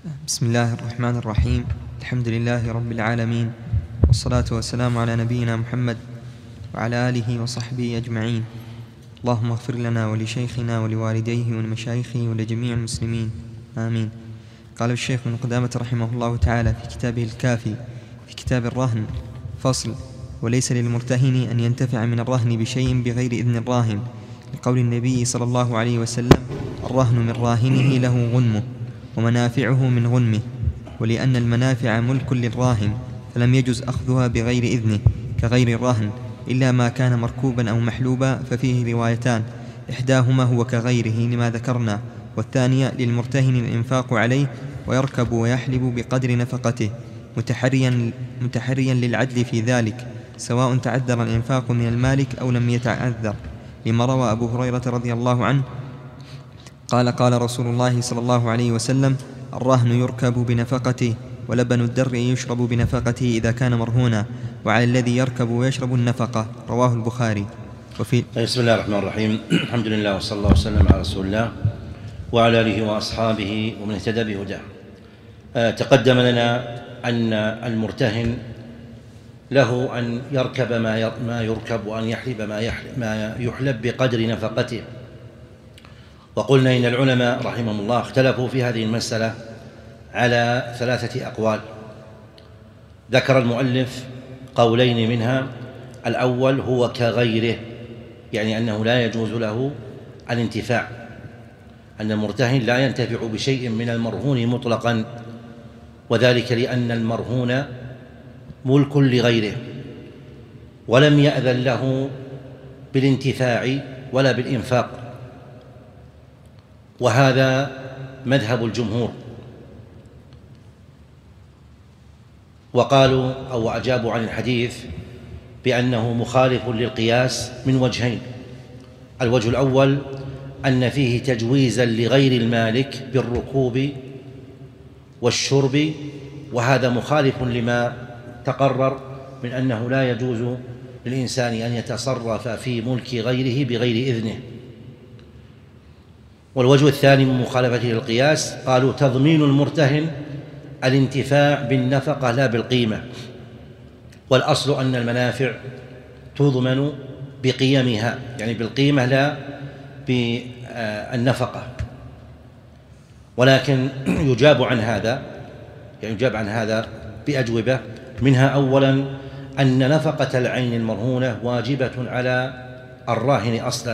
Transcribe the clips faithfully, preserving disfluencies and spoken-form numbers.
بسم الله الرحمن الرحيم. الحمد لله رب العالمين، والصلاة والسلام على نبينا محمد وعلى آله وصحبه أجمعين. اللهم اغفر لنا ولشيخنا ولوالديه ولمشايخه ولجميع المسلمين، آمين. قال الشيخ ابن قدامة رحمه الله تعالى في كتابه الكافي في كتاب الرهن: فصل: وليس للمرتهن أن ينتفع من الرهن بشيء بغير إذن الراهن، لقول النبي صلى الله عليه وسلم: الرهن من راهنه له غنمه ومنافعه من غنمه، ولأن المنافع ملك للراهن فلم يجز أخذها بغير إذنه كغير الرهن، إلا ما كان مركوبا أو محلوبا، ففيه روايتان: إحداهما هو كغيره لما ذكرنا، والثانية للمرتهن الإنفاق عليه ويركب ويحلب بقدر نفقته، متحريا, متحريا للعدل في ذلك، سواء تعذر الإنفاق من المالك أو لم يتعذر، لما روى أبو هريرة رضي الله عنه قال: قال رسول الله صلى الله عليه وسلم: الرهن يركب بنفقته، ولبن الدر يشرب بنفقته إذا كان مرهونا، وعلى الذي يركب ويشرب النفقة. رواه البخاري. وفي بسم الله الرحمن الرحيم. الحمد لله وصلى الله وسلم على رسول الله وعلى آله وأصحابه ومن اهتدى بهداه. تقدم لنا أن المرتهن له أن يركب ما يركب وأن يحلب ما يحلب بقدر نفقته. وقلنا إن العلماء رحمهم الله اختلفوا في هذه المسألة على ثلاثة أقوال. ذكر المؤلف قولين منها: الأول هو كغيره، يعني أنه لا يجوز له الانتفاع، أن المرتهن لا ينتفع بشيء من المرهون مطلقا، وذلك لأن المرهون ملك لغيره ولم يأذن له بالانتفاع ولا بالإنفاق، وهذا مذهب الجمهور. وقالوا أو أجابوا عن الحديث بأنه مخالف للقياس من وجهين: الوجه الأول أن فيه تجويزا لغير المالك بالركوب والشرب، وهذا مخالف لما تقرر من أنه لا يجوز للإنسان أن يتصرف في ملك غيره بغير إذنه. والوجه الثاني من مخالفته للقياس قالوا تضمين المرتهن الانتفاع بالنفقة لا بالقيمة، والأصل أن المنافع تضمن بقيمها، يعني بالقيمة لا بالنفقة. ولكن يجاب عن هذا يعني يجاب عن هذا بأجوبة، منها أولا أن نفقة العين المرهونة واجبة على الراهن أصلا،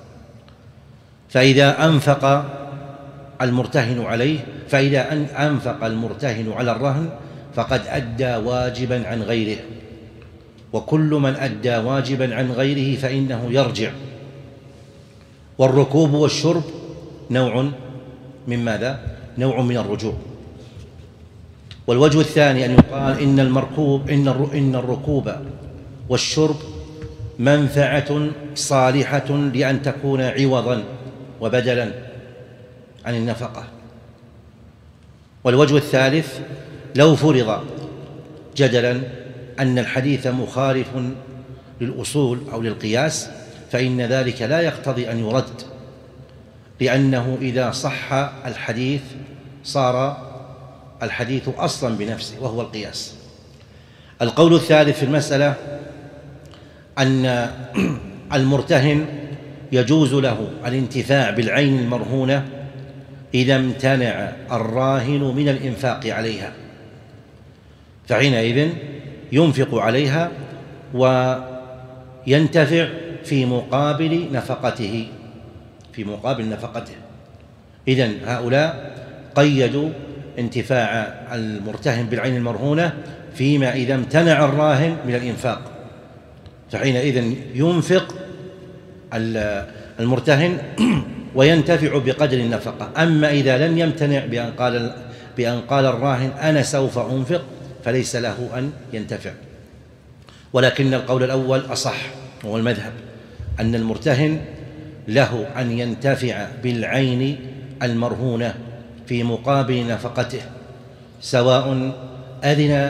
فإذا أنفق المرتهن عليه فإذا أن أنفق المرتهن على الرهن فقد أدى واجبا عن غيره، وكل من أدى واجبا عن غيره فإنه يرجع. والركوب والشرب نوع من ماذا؟ نوع من الرجوع. والوجه الثاني أن يقال إن المركوب إن الركوب والشرب منفعة صالحة لأن تكون عوضا وبدلا عن النفقة. والوجه الثالث: لو فرض جدلا أن الحديث مخالف للأصول أو للقياس فإن ذلك لا يقتضي أن يرد، لأنه إذا صح الحديث صار الحديث أصلا بنفسه وهو القياس. القول الثالث في المسألة أن المرتهن يجوز له الانتفاع بالعين المرهونة إذا امتنع الراهن من الإنفاق عليها، فحينئذ ينفق عليها وينتفع في مقابل نفقته في مقابل نفقته إذن هؤلاء قيدوا انتفاع المرتهن بالعين المرهونة فيما إذا امتنع الراهن من الإنفاق، فحينئذ ينفق المرتهن وينتفع بقدر النفقة. أما إذا لم يمتنع بأن قال, بأن قال الراهن أنا سوف أنفق فليس له أن ينتفع. ولكن القول الأول أصح، وهو المذهب أن المرتهن له أن ينتفع بالعين المرهونة في مقابل نفقته، سواء أذن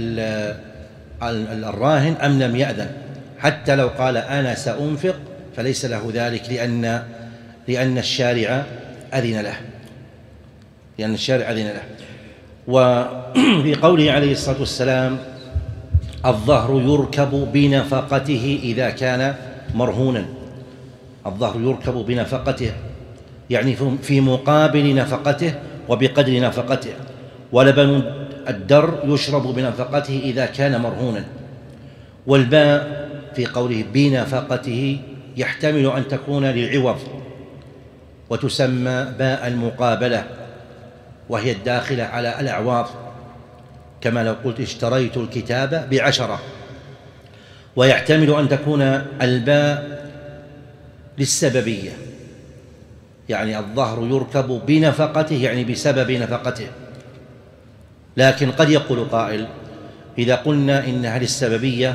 الراهن أم لم يأذن. حتى لو قال أنا سأنفق فليس له ذلك، لأن لأن الشارع أذن له لأن الشارع أذن له وفي قوله عليه الصلاة والسلام الظهر يركب بنفقته إذا كان مرهونا، الظهر يركب بنفقته يعني في مقابل نفقته وبقدر نفقته، ولبن الدر يشرب بنفقته إذا كان مرهونا. والباء في قوله بنفقته يحتمل أن تكون للعوض وتسمى باء المقابلة، وهي الداخلة على الأعواض، كما لو قلت اشتريت الكتاب بعشرة. ويحتمل أن تكون الباء للسببية، يعني الظهر يركب بنفقته يعني بسبب نفقته. لكن قد يقول قائل إذا قلنا إنها للسببية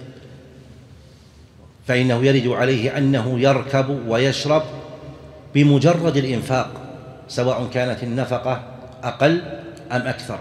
فإنه يرد عليه أنه يركب ويشرب بمجرد الإنفاق، سواء كانت النفقة أقل أم أكثر.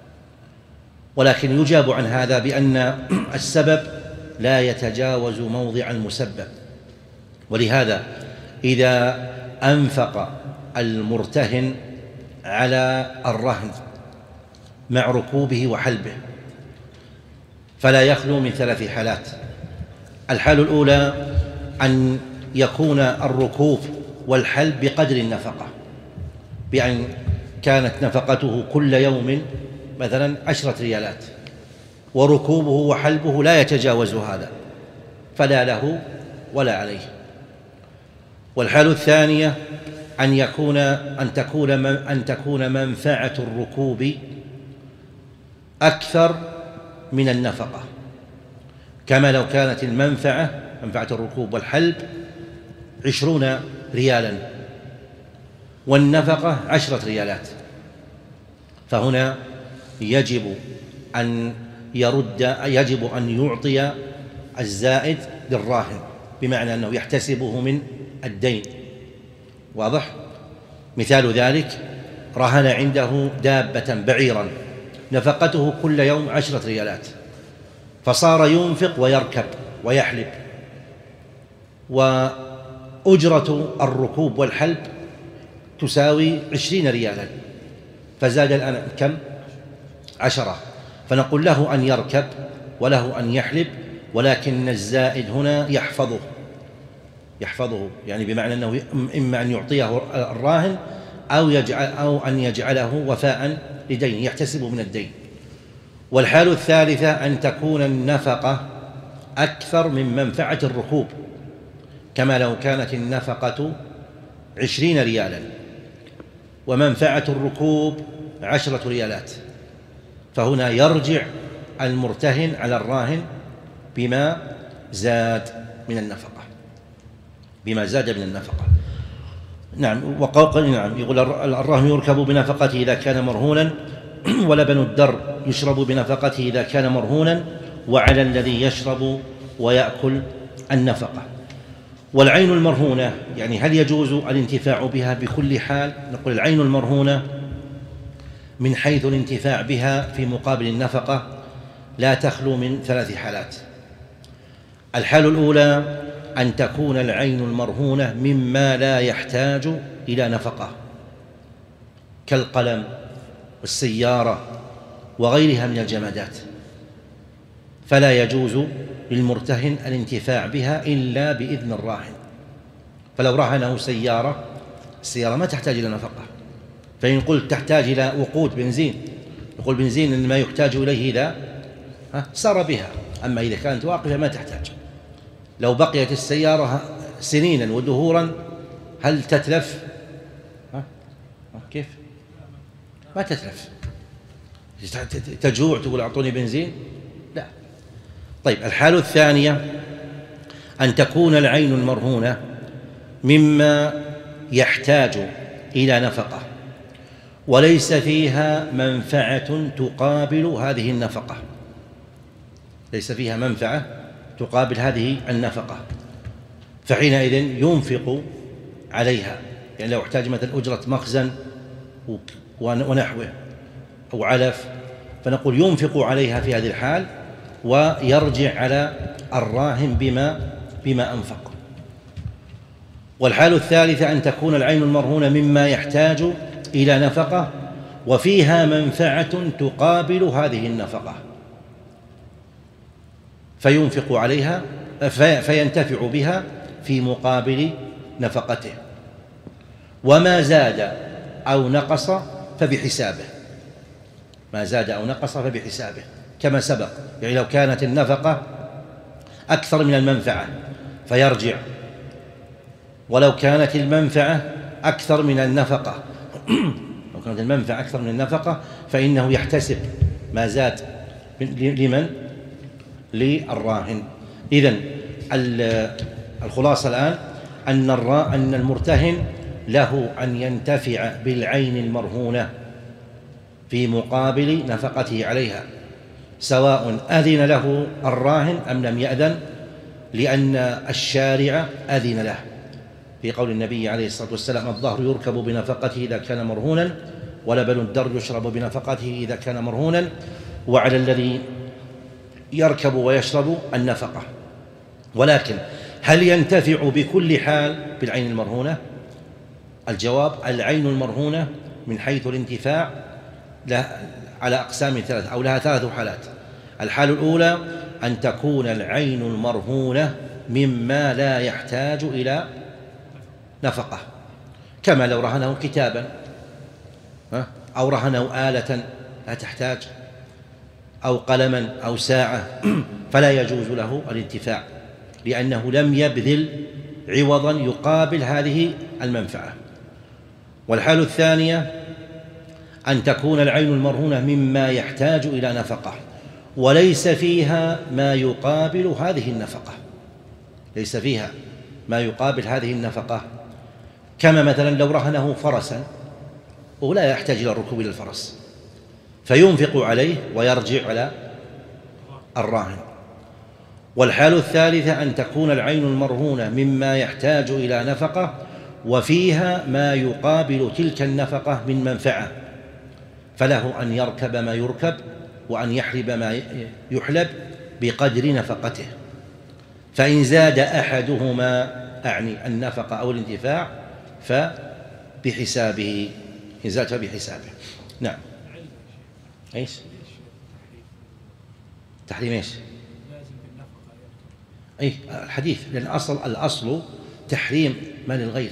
ولكن يجاب عن هذا بأن السبب لا يتجاوز موضع المسبب، ولهذا إذا أنفق المرتهن على الرهن مع ركوبه وحلبه فلا يخلو من ثلاث حالات. الحالة الأولى أن يكون الركوب والحلب بقدر النفقة، بأن كانت نفقته كل يوم مثلا عشرة ريالات وركوبه وحلبه لا يتجاوز هذا، فلا له ولا عليه. والحالة الثانية أن يكون أن تكون أن تكون منفعة الركوب أكثر من النفقة، كما لو كانت المنفعة منفعة الركوب والحلب عشرون ريالا والنفقة عشرة ريالات، فهنا يجب أن يرد يجب أن يعطي الزائد للراهن، بمعنى أنه يحتسبه من الدين. واضح؟ مثال ذلك رهن عنده دابة بعيرا نفقته كل يوم عشرة ريالات، فصار ينفق ويركب ويحلب، وأجرة الركوب والحلب تساوي عشرين ريالا، فزاد الآن كم؟ عشرة. فنقول له أن يركب وله أن يحلب، ولكن الزائد هنا يحفظه يحفظه يعني بمعنى أنه إما أن يعطيه الراهن أو يجعل أو أن يجعله وفاء لدين يحتسبه من الدين. والحالة الثالثة أن تكون النفقة أكثر من منفعة الركوب، كما لو كانت النفقة عشرين ريالا ومنفعة الركوب عشرة ريالات، فهنا يرجع المرتهن على الراهن بما زاد من النفقة بما زاد من النفقة. نعم. وقال نعم يقول الراهن يركب بنفقته إذا كان مرهونا، ولبن الدر يشرب بنفقته إذا كان مرهونا، وعلى الذي يشرب ويأكل النفقة. والعين المرهونة يعني هل يجوز الانتفاع بها بكل حال؟ نقول العين المرهونة من حيث الانتفاع بها في مقابل النفقة لا تخلو من ثلاث حالات. الحالة الأولى أن تكون العين المرهونة مما لا يحتاج إلى نفقة، كالقلم والسيارة وغيرها من الجمادات، فلا يجوز للمرتهن الانتفاع بها إلا بإذن الراهن. فلو رهنه سيارة، السيارة ما تحتاج إلى نفقة، فإن قلت تحتاج إلى وقود بنزين يقول بنزين إنما يحتاج إليه إذا سار بها، أما إذا كانت واقفة ما تحتاج. لو بقيت السيارة سنينا ودهورا هل تتلف؟ ها؟ كيف؟ ما تتلف. تجوع تقول أعطوني بنزين؟ لا. طيب الحالة الثانية أن تكون العين المرهونة مما يحتاج إلى نفقة وليس فيها منفعة تقابل هذه النفقة، ليس فيها منفعة تقابل هذه النفقة، فحينئذ ينفق عليها. يعني لو احتاج مثلا أجرة مخزن ونحوه أو علف فنقول ينفق عليها في هذه الحال ويرجع على الراهن بما بما أنفق. والحالة الثالثة أن تكون العين المرهونة مما يحتاج إلى نفقة وفيها منفعة تقابل هذه النفقة فينفق عليها فينتفع بها في مقابل نفقته، وما زاد أو نقص فبحسابه، ما زاد أو نقص فبحسابه كما سبق. يعني لو كانت النفقة أكثر من المنفعة فيرجع، ولو كانت المنفعة أكثر من النفقة لو كانت المنفعة أكثر من النفقة فإنه يحتسب ما زاد لمن؟ للراهن. إذن الخلاصة الآن أن أن المرتهن له أن ينتفع بالعين المرهونة في مقابل نفقته عليها، سواء أذن له الراهن أم لم يأذن، لأن الشارع أذن له في قول النبي عليه الصلاة والسلام: الظهر يركب بنفقته إذا كان مرهونا، ولبن الدر يشرب بنفقته إذا كان مرهونا، وعلى الذي يركب ويشرب النفقة. ولكن هل ينتفع بكل حال بالعين المرهونة؟ الجواب: العين المرهونة من حيث الانتفاع على أقسام ثلاثة أو لها ثلاث حالات. الحالة الأولى أن تكون العين المرهونة مما لا يحتاج إلى نفقة، كما لو رهنه كتابا أو رهنه آلة لا تحتاج، أو قلما أو ساعة، فلا يجوز له الانتفاع لأنه لم يبذل عوضا يقابل هذه المنفعة. والحالة الثانية أن تكون العين المرهونة مما يحتاج إلى نفقة وليس فيها ما يقابل هذه النفقة، ليس فيها ما يقابل هذه النفقة، كما مثلا لو رهنه فرسا ولا يحتاج إلى الركوب إلى الفرس فينفق عليه ويرجع على الراهن. والحالة الثالثة أن تكون العين المرهونة مما يحتاج إلى نفقة وفيها ما يقابل تلك النفقة من منفعة، فله أن يركب ما يركب وأن يحلب ما يحلب بقدر نفقته. فإن زاد أحدهما أعني النفقة أو الانتفاع فبحسابه، إن زاد فبحسابه. نعم. إيش؟ تحريم إيش؟ أي الحديث، لأن الأصل الأصل تحريم مال الغير.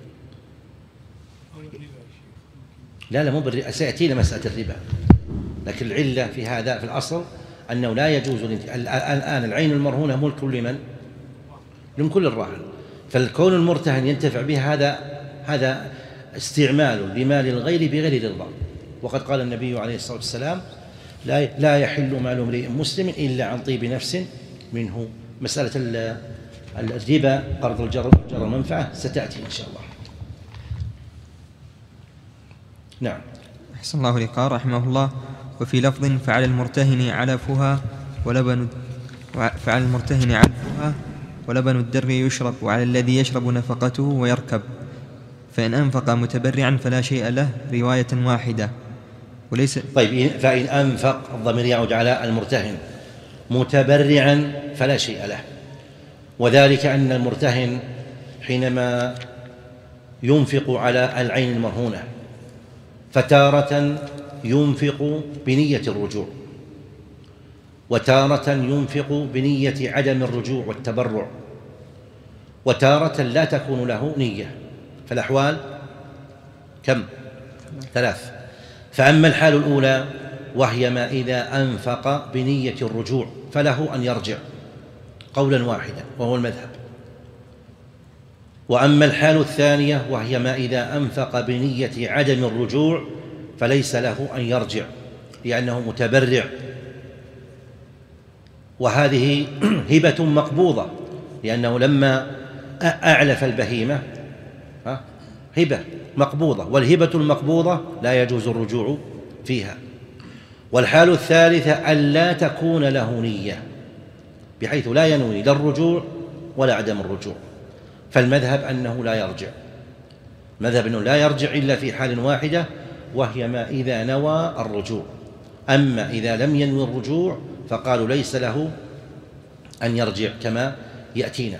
لا لا مو بالربا، سيأتينا مسألة الربا، لكن العلة في هذا في الأصل أنه لا يجوز الآن. العين المرهونة ملك لمن؟ من كل الراهن، فالكون المرتهن ينتفع به هذا هذا استعمال لمال الغير بغير رضا. وقد قال النبي عليه الصلاة والسلام: لا لا يحل مال امرئ مسلم إلا عن طيب نفس منه. مسألة الربا قرض الجر جر المنفعة ستأتي إن شاء الله. نعم. أحسن الله إليك. قال رحمه الله: وفي لفظ: فعلى المرتهن علفها ولبن فعلى المرتهن علفها ولبن الدر يشرب، وعلى الذي يشرب نفقته ويركب، فإن أنفق متبرعا فلا شيء له، رواية واحدة. وليس طيب، فإن أنفق الضمير يعود على المرتهن متبرعا فلا شيء له، وذلك أن المرتهن حينما ينفق على العين المرهونة فتارة ينفق بنية الرجوع، وتارة ينفق بنية عدم الرجوع والتبرع، وتارة لا تكون له نية. فالأحوال كم؟ ثلاث. فأما الحال الأولى وهي ما إذا أنفق بنية الرجوع فله أن يرجع قولا واحدا وهو المذهب. وأما الحال الثانية وهي ما إذا أنفق بنية عدم الرجوع فليس له أن يرجع لأنه متبرع، وهذه هبة مقبوضة، لأنه لما أعلف البهيمة هبة مقبوضة، والهبة المقبوضة لا يجوز الرجوع فيها. والحال الثالثة أن لا تكون له نية بحيث لا ينوي لا الرجوع ولا عدم الرجوع، فالمذهب أنه لا يرجع، مذهب أنه لا يرجع إلا في حال واحدة وهي ما إذا نوى الرجوع. أما إذا لم ينوي الرجوع فقالوا ليس له أن يرجع كما يأتينا.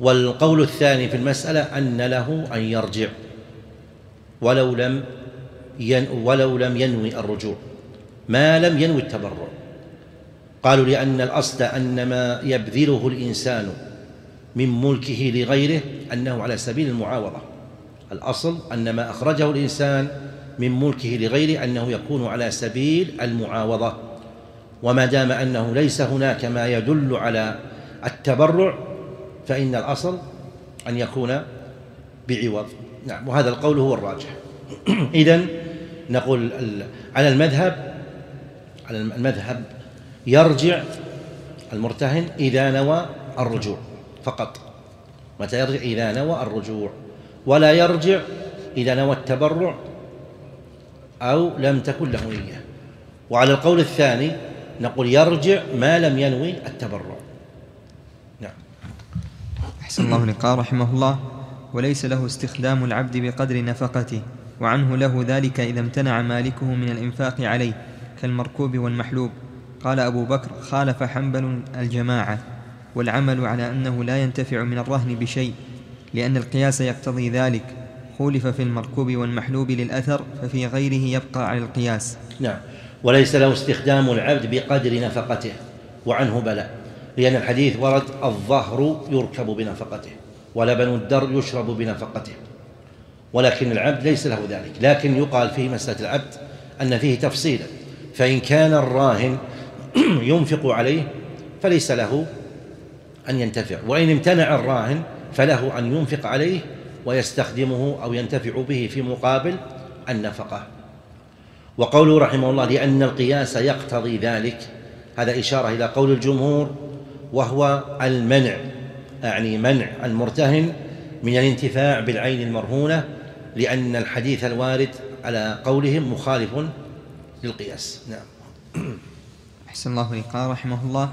والقول الثاني في المسألة أن له أن يرجع ولو لم ولو لم ينوي الرجوع، ما لم ينوي التبرع. قالوا لأن الأصل أن ما يبذله الإنسان من ملكه لغيره أنه على سبيل المعاوضة. الأصل أن ما أخرجه الإنسان من ملكه لغيره أنه يكون على سبيل المعاوضة، وما دام أنه ليس هناك ما يدل على التبرع فإن الأصل أن يكون بعوض. نعم، وهذا القول هو الراجح. إذن نقول على المذهب على المذهب يرجع المرتهن إذا نوى الرجوع فقط. متى يرجع؟ إذا نوى الرجوع، ولا يرجع إذا نوى التبرع أو لم تكن له نية. وعلى القول الثاني نقول يرجع ما لم ينوي التبرع. نعم. أحسن الله لقاء رحمه الله. وليس له استخدام العبد بقدر نفقته، وعنه له ذلك إذا امتنع مالكه من الإنفاق عليه كالمركوب والمحلوب. قال أبو بكر: خالف حنبل الجماعة، والعمل على أنه لا ينتفع من الرهن بشيء، لأن القياس يقتضي ذلك. خولف في المركوب والمحلوب للأثر، ففي غيره يبقى على القياس. نعم. وليس له استخدام العبد بقدر نفقته، وعنه بلى، لأن الحديث ورد: الظهر يركب بنفقته، ولبن الدر يشرب بنفقته. ولكن العبد ليس له ذلك. لكن يقال في مسألة العبد أن فيه تفصيلا، فإن كان الراهن ينفق عليه فليس له أن ينتفع، وإن امتنع الراهن فله أن ينفق عليه ويستخدمه أو ينتفع به في مقابل النفقة. وقوله رحمه الله: لأن القياس يقتضي ذلك، هذا إشارة إلى قول الجمهور، وهو المنع، يعني منع المرتهن من الانتفاع بالعين المرهونة، لأن الحديث الوارد على قولهم مخالف للقياس. نعم. أحسن الله لقاء رحمه الله.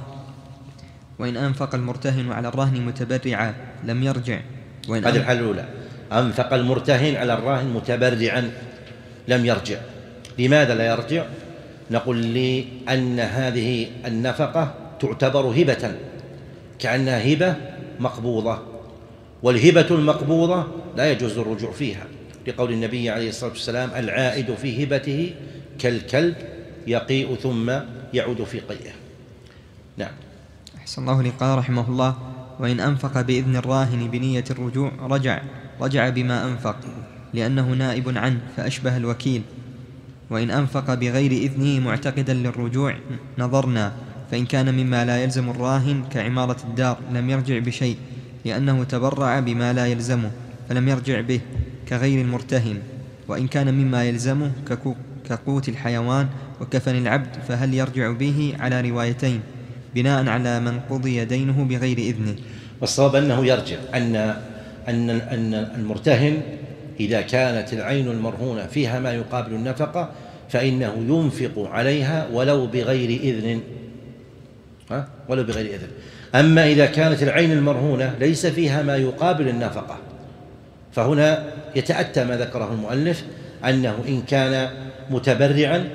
وإن أنفق المرتهن على الرهن متبرعا لم يرجع. وإن هذه الحالة الأولى، أنفق المرتهن على الراهن متبرعا لم يرجع. لماذا لا يرجع؟ نقول لأن هذه النفقة تعتبر هبة، كأنها هبة مقبوضة، والهبة المقبوضة لا يجوز الرجوع فيها، لقول النبي عليه الصلاة والسلام: العائد في هبته كالكلب يقيء ثم يعود في قيئه. نعم. أحسن الله لقاء رحمه الله. وإن أنفق بإذن الراهن بنية الرجوع رجع رجع بما أنفق، لأنه نائب عنه فأشبه الوكيل. وإن أنفق بغير إذنه معتقدا للرجوع نظرنا، فإن كان مما لا يلزم الراهن كعمارة الدار لم يرجع بشيء، لأنه تبرع بما لا يلزمه فلم يرجع به كغير المرتهن. وإن كان مما يلزمه كقوت الحيوان وكفن العبد فهل يرجع به؟ على روايتين، بناء على من قضي دينه بغير إذنه. والصواب أنه يرجع، أن أن أن المرتهن إذا كانت العين المرهونة فيها ما يقابل النفقة فإنه ينفق عليها ولو بغير إذن، ها؟ ولو بغير إذن. أما إذا كانت العين المرهونة ليس فيها ما يقابل النفقة، فهنا يتأتى ما ذكره المؤلف، أنه إن كان متبرعا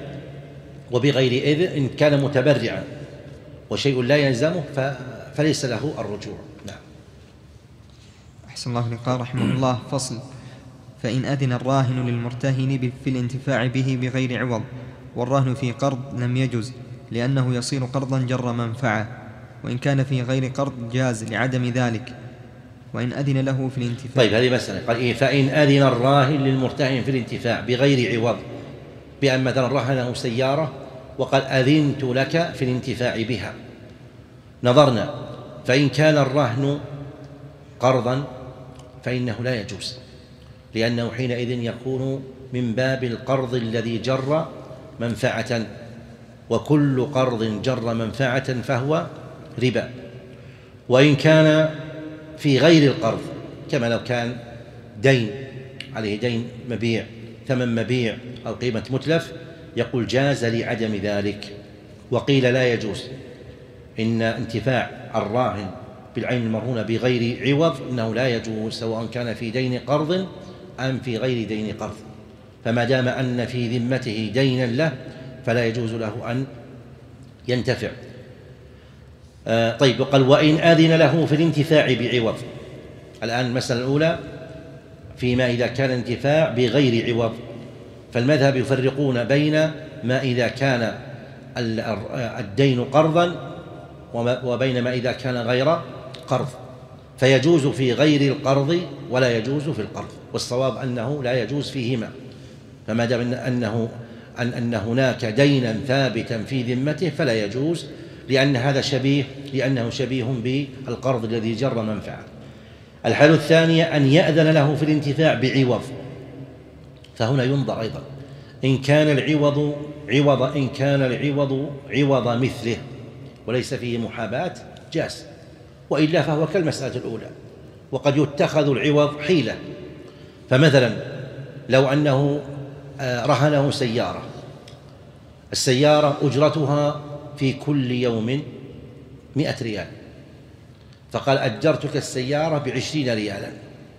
وبغير إذن، إن كان متبرعا وشيء لا يلزمه فليس له الرجوع. نعم. أحسن الله لقاء رحمه الله. فصل: فإن أذن الراهن للمرتهن في الانتفاع به بغير عوض، والرهن في قرض لم يجز، لأنه يصير قرضا جر منفعة، وإن كان في غير قرض جاز لعدم ذلك. وإن أذن له في الانتفاع. طيب، هذه مسألة. قال إيه؟ فإن أذن الراهن للمرتهن في الانتفاع بغير عوض، بأن مثلا رهنه سيارة وقال: أذنت لك في الانتفاع بها، نظرنا، فإن كان الرهن قرضا فإنه لا يجوز، لأنه حينئذ يكون من باب القرض الذي جر منفعة، وكل قرض جر منفعة فهو ربا. وإن كان في غير القرض، كما لو كان دين عليه، دين مبيع، ثمن مبيع أو قيمة متلف، يقول جاز لعدم ذلك. وقيل لا يجوز، إن انتفاع الراهن بالعين المرهونة بغير عوض إنه لا يجوز، سواء كان في دين قرض أم في غير دين قرض، فما دام أن في ذمته دينا له فلا يجوز له أن ينتفع. آه طيب، وقال: وإن أذن له في الانتفاع بعوض. الآن المسألة الأولى فيما إذا كان انتفاع بغير عوض، فالمذهب يفرقون بين ما إذا كان الدين قرضا وبين ما إذا كان غير قرض، فيجوز في غير القرض ولا يجوز في القرض، والصواب أنه لا يجوز فيهما. فما دام أنه أن أن هناك دينا ثابتا في ذمته فلا يجوز، لأن هذا شبيه لأنه شبيه بالقرض الذي جر منفعة. الحالة الثانية أن يأذن له في الانتفاع بعوض، فهنا ينظر أيضا إن كان العوض عوض إن كان العوض عوض مثله وليس فيه محاباة جاز، وإلا فهو كالمسألة الأولى. وقد يتخذ العوض حيلة، فمثلا لو أنه رهنه سيارة، السيارة أجرتها في كل يوم مئة ريال، فقال أجرتك السيارة بعشرين ريالا،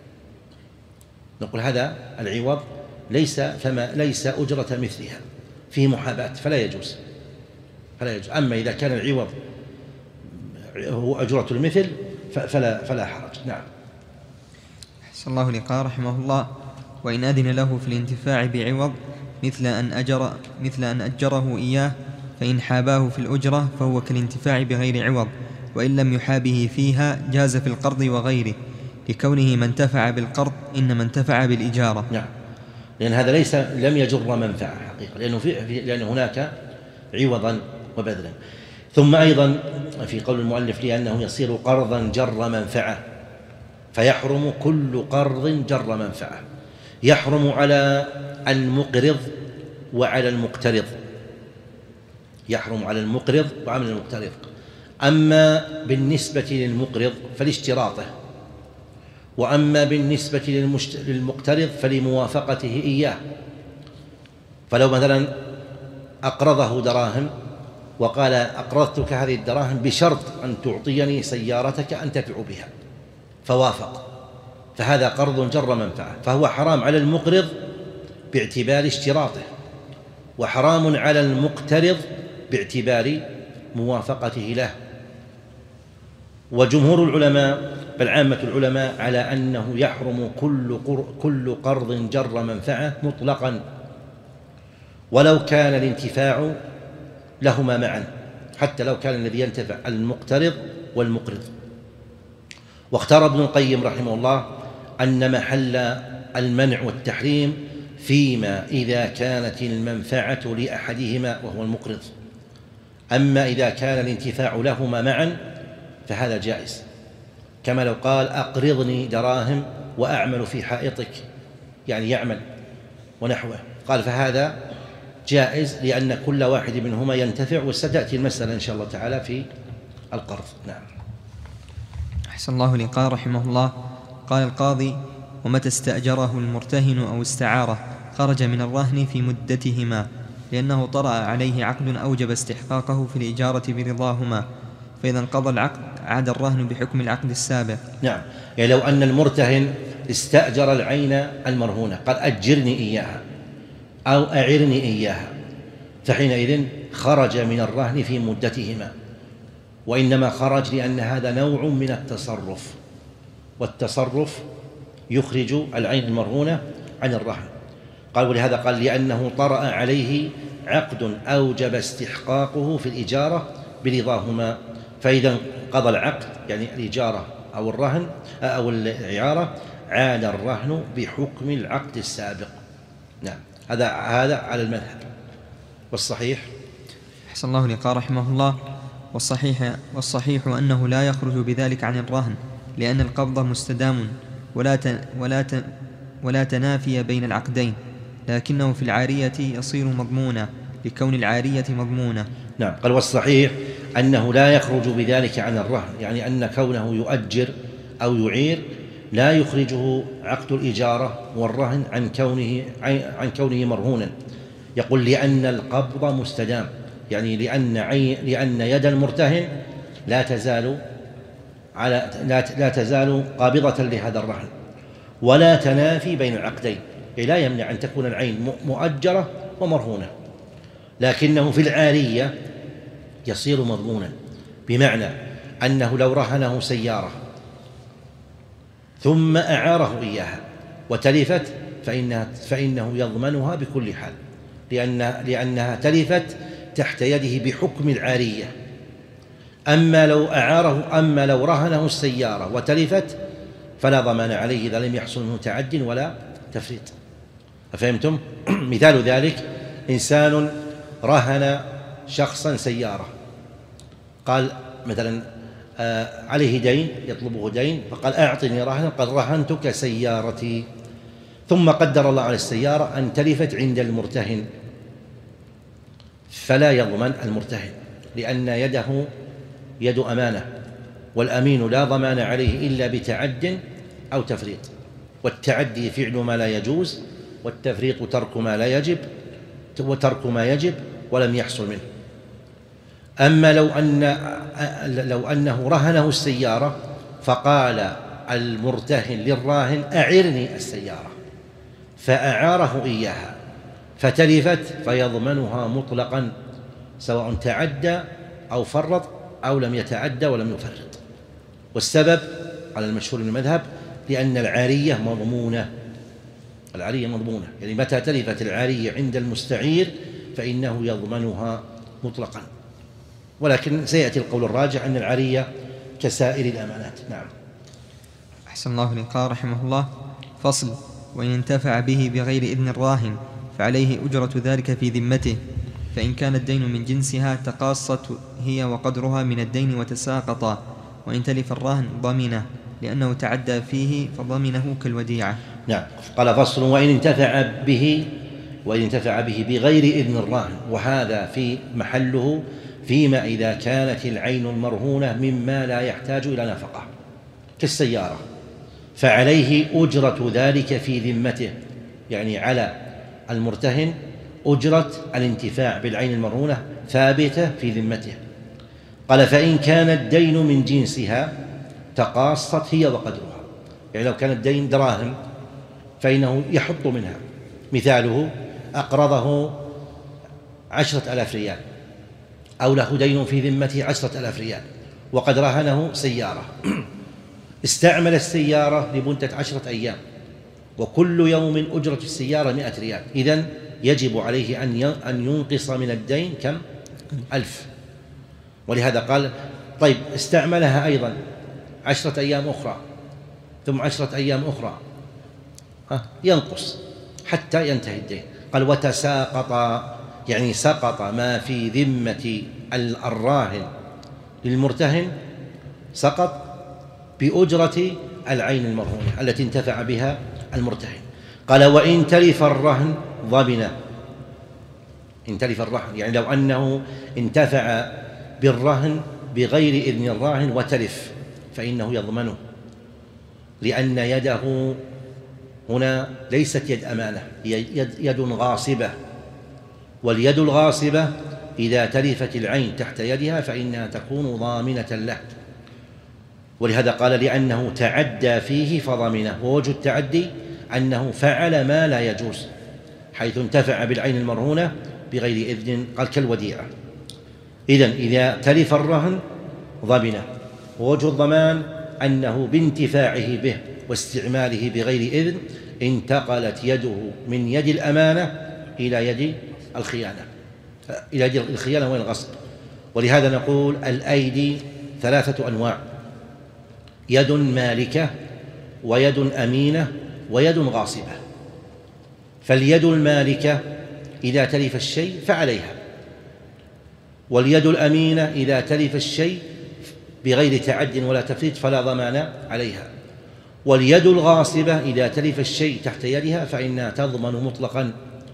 نقول هذا العوض ليس فما ليس أجرة مثلها، فيه محاباة فلا يجوز فلا يجوز. أما إذا كان العوض هو أجرة المثل فلا فلا حرج. نعم. أحسن الله لقاء رحمه الله. وإن أذن له في الانتفاع بعوض مثل أن أجر مثل أن أجره إياه، فإن حاباه في الأجرة فهو كالانتفاع بغير عوض، وإن لم يحابه فيها جاز في القرض وغيره، لكونه من انتفع بالقرض إنما انتفع بالإجارة. نعم، لأن هذا ليس لم يجر منفعة حقيقة، لأنه في لأن هناك عوضا وبذلا. ثم أيضا في قول المؤلف لأنه يصير قرضا جر منفعة، فيحرم كل قرض جر منفعة، يحرم على المقرض وعلى المقترض، يحرم على المقرض وعلى المقترض. أما بالنسبة للمقرض فلاشتراطه، وأما بالنسبة للمقترض فلموافقته إياه. فلو مثلا أقرضه دراهم وقال أقرضتك هذه الدراهم بشرط أن تعطيني سيارتك أنتفع بها، فوافق، فهذا قرض جر منفعة، فهو حرام على المقرض باعتبار اشتراطه، وحرام على المقترض باعتبار موافقته له. وجمهور العلماء بل عامة العلماء على أنه يحرم كل كل قرض جر منفعة مطلقا، ولو كان الانتفاع لهما معا، حتى لو كان الذي ينتفع المقترض والمقرض. واختار ابن القيم رحمه الله أن محل المنع والتحريم فيما إذا كانت المنفعة لأحدهما وهو المقرض، أما إذا كان الانتفاع لهما معا فهذا جائز، كما لو قال أقرضني دراهم وأعمل في حائطك، يعني يعمل ونحوه، قال فهذا جائز لأن كل واحد منهما ينتفع، وستأتي المسألة إن شاء الله تعالى في القرض. نعم. أحسن الله لقاء رحمه الله. قال القاضي: ومتى استأجره المرتهن أو استعاره خرج من الرهن في مدتهما، لأنه طرأ عليه عقد أوجب استحقاقه في الإجارة برضاهما، فإذا انقضى العقد عاد الرهن بحكم العقد السابق. نعم، يعني لو أن المرتهن استأجر العين المرهونة، قال أجرني إياها أو أعرني إياها، فحينئذ خرج من الرهن في مدتهما، وإنما خرج لأن هذا نوع من التصرف، والتصرف يخرج العين المرهونة عن الرهن. قال ولهذا قال لأنه طرأ عليه عقد أوجب استحقاقه في الإجارة برضاهما، فإذا قضى العقد يعني الإجارة أو الرهن أو الإعارة عاد الرهن بحكم العقد السابق. نعم، هذا هذا على المذهب. والصحيح أحسن الله لقاء رحمه الله. والصحيح والصحيح أنه لا يخرج بذلك عن الرهن، لأن القبض مستدام ولا ولا ولا تنافي بين العقدين، لكنه في العارية يصير مضمونا لكون العارية مضمونة. نعم، قال والصحيح أنه لا يخرج بذلك عن الرهن، يعني أن كونه يؤجر أو يعير لا يخرجه عقد الإجارة والرهن عن كونه عن كونه مرهونا. يقول لأن القبض مستدام، يعني لأن عين لأن يد المرتهن لا تزال على لا لا تزال قابضة لهذا الرهن، ولا تنافي بين العقدين، لا يمنع أن تكون العين مؤجرة ومرهونة، لكنه في العارية يصير مضمونا، بمعنى أنه لو رهنه سيارة ثم أعاره إياها وتلفت فإنها فإنه يضمنها بكل حال، لأن لأنها تلفت تحت يده بحكم العارية. أما لو أعاره أما لو رهنه السيارة وتلفت فلا ضمان عليه إذا لم يحصل منه تعد ولا تفريط. أفهمتم؟ مثال ذلك: إنسان رهن شخصا سيارة، قال مثلا آه عليه دين، يطلبه دين، فقال أعطني رهنا، قال رهنتك سيارتي، ثم قدر الله على السيارة أن تلفت عند المرتهن، فلا يضمن المرتهن، لأن يده يد أمانة، والأمين لا ضمان عليه إلا بتعد أو تفريط، والتعدي فعل ما لا يجوز، والتفريط ترك ما لا يجب وترك ما يجب ولم يحصل منه. أما لو أن لو أنه رهنه السيارة فقال المرتهن للراهن أعرني السيارة، فأعاره إياها فتلفت فيضمنها مطلقا، سواء تعدى أو فرط أو لم يتعدى ولم يفرط. والسبب على المشهور من المذهب لأن العارية مضمونة، العارية مضمونة، يعني متى تلفت العارية عند المستعير فإنه يضمنها مطلقا. ولكن سيأتي القول الراجح أن العارية كسائر الأمانات. نعم. أحسن الله إليك. قال رحمه الله: فصل: وإن انتفع به بغير إذن الراهن فعليه أجرة ذلك في ذمته، فإن كان الدين من جنسها تقاصت هي وقدرها من الدين وتساقطا، وإن تلف الراهن ضمنه لأنه تعدى فيه فضمنه كالوديعة. نعم. قال: فصل: وإن انتفع به وإن انتفع به بغير إذن الراهن، وهذا في محله فيما إذا كانت العين المرهونة مما لا يحتاج إلى نفقة كالسيارة، فعليه أجرة ذلك في ذمته، يعني على المرتهن أجرة الانتفاع بالعين المرهونة ثابتة في ذمته. قال: فإن كان الدين من جنسها تقاصت هي وقدرها، يعني لو كان الدين دراهم فإنه يحط منها. مثاله: أقرضه عشرة آلاف ريال، أو له دين في ذمته عشرة آلاف ريال، وقد رهنه سيارة، استعمل السيارة لمدة عشرة أيام، وكل يوم أجرة السيارة مئة ريال، إذن يجب عليه أن ينقص من الدين كم؟ ألف. ولهذا قال: طيب استعملها أيضا عشرة أيام أخرى ثم عشرة أيام أخرى، ها ينقص حتى ينتهي الدين. قال: وتساقط، يعني سقط ما في ذمة الراهن للمرتهن، سقط بأجرة العين المرهونة التي انتفع بها المرتهن. قال: وإن تلف الرهن ضمنه. إن تلف الرهن يعني لو أنه انتفع بالرهن بغير إذن الراهن وتلف فإنه يضمنه، لأن يده هنا ليست يد أمانة، هي يد, يد غاصبة، واليد الغاصبة إذا تلفت العين تحت يدها فإنها تكون ضامنة له. ولهذا قال: لأنه تعدى فيه فضمنه. ووجه التعدي أنه فعل ما لا يجوز، حيث انتفع بالعين المرهونة بغير إذن، قال كالوديعة. إذن إذا تلف الرهن ضمنه. ووجه الضمان أنه بانتفاعه به واستعماله بغير إذن انتقلت يده من يد الأمانة إلى يد الخيانة، إلى يد الخيانة والغصب. ولهذا نقول: الأيدي ثلاثة أنواع: يد مالكة، ويد أمينة، ويد غاصبة. فاليد المالكة إذا تلف الشيء فعليها، واليد الأمينة إذا تلف الشيء بغير تعد ولا تفريط فلا ضمان عليها، واليد الغاصبة إذا تلف الشيء تحت يدها فإنها تضمن مطلقا،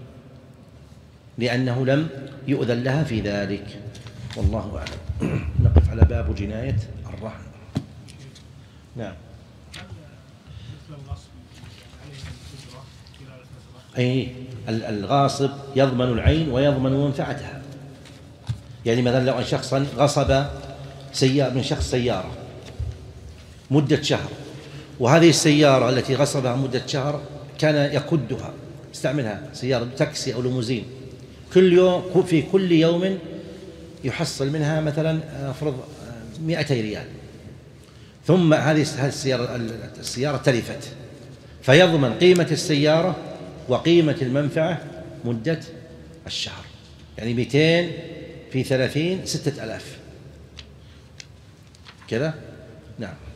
لأنه لم يؤذن لها في ذلك. والله أعلم. نقف على باب جناية الرهن. نعم. أي الغاصب يضمن العين ويضمن منفعتها. يعني مثلا لو أن شخصا غصب سيارة من شخص سيارة مدة شهر، وهذه السيارة التي غصبها مدة شهر كان يقودها، استعملها سيارة تاكسي أو ليموزين، كل يوم في كل يوم يحصل منها مثلا أفرض مئتي ريال، ثم هذه السيارة السيارة تلفت، فيضمن قيمة السيارة وقيمة المنفعة مدة الشهر، يعني مئتين في ثلاثين ستة آلاف كذا. نعم.